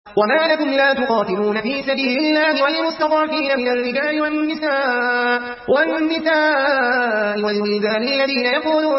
وما لكم لا تقاتلون في سبيل الله والمستضعفين من الرجال والنساء والولدان الذين يقولون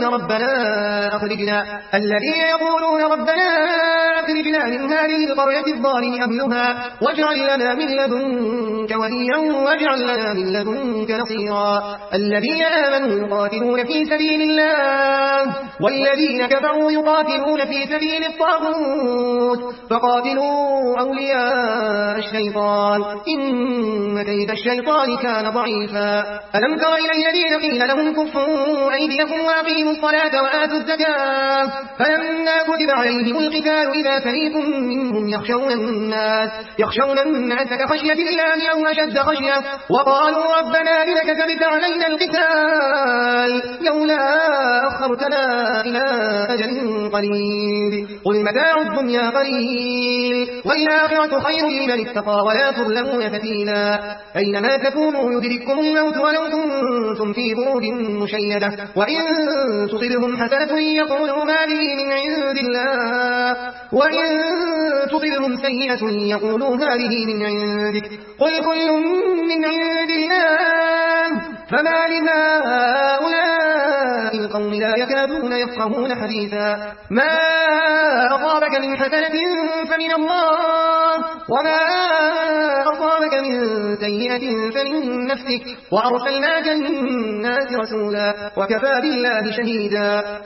ربنا أخرجنا من هذه القرية الظالم أهلها واجعل لنا من لدنك وليا واجعل لنا من لدنك نصيرا. الذين آمنوا يقاتلون في سبيل الله والذين كفروا يقاتلون في سبيل الطاغوت فقاتلوا أولياء الشيطان إن كيد الشيطان كان ضعيفا. ألم تر إلى الذين قيل لهم كفوا أيديكم وأقيموا الصلاة وآتوا الزكاة فلما كتب عليهم القتال إذا فريق منهم يخشون الناس كخشية الله أو أشد خشية وقالوا ربنا لم كتبت علينا القتال لولا أخرتنا إلى أجل قريب قل متاع الدنيا قليل والآخرة خير لمن اتقى ولا تظلمون فتيلا. أينما تكونوا يدرككم الموت ولو كنتم في بروج مشيدة وإن تصبهم حسنة يقولوا هذه من عند الله وإن تصبهم سيئة يقولوا هذه من عندك قل كل من عند الله فما لهؤلاء القوم لا يكادون يفقهون حديثا. ما أصابك من حسنة فمن الله وما أصابك من سيئة فمن نفسك وأرسلناك للناس رسولا وكفى بالله شهيدا.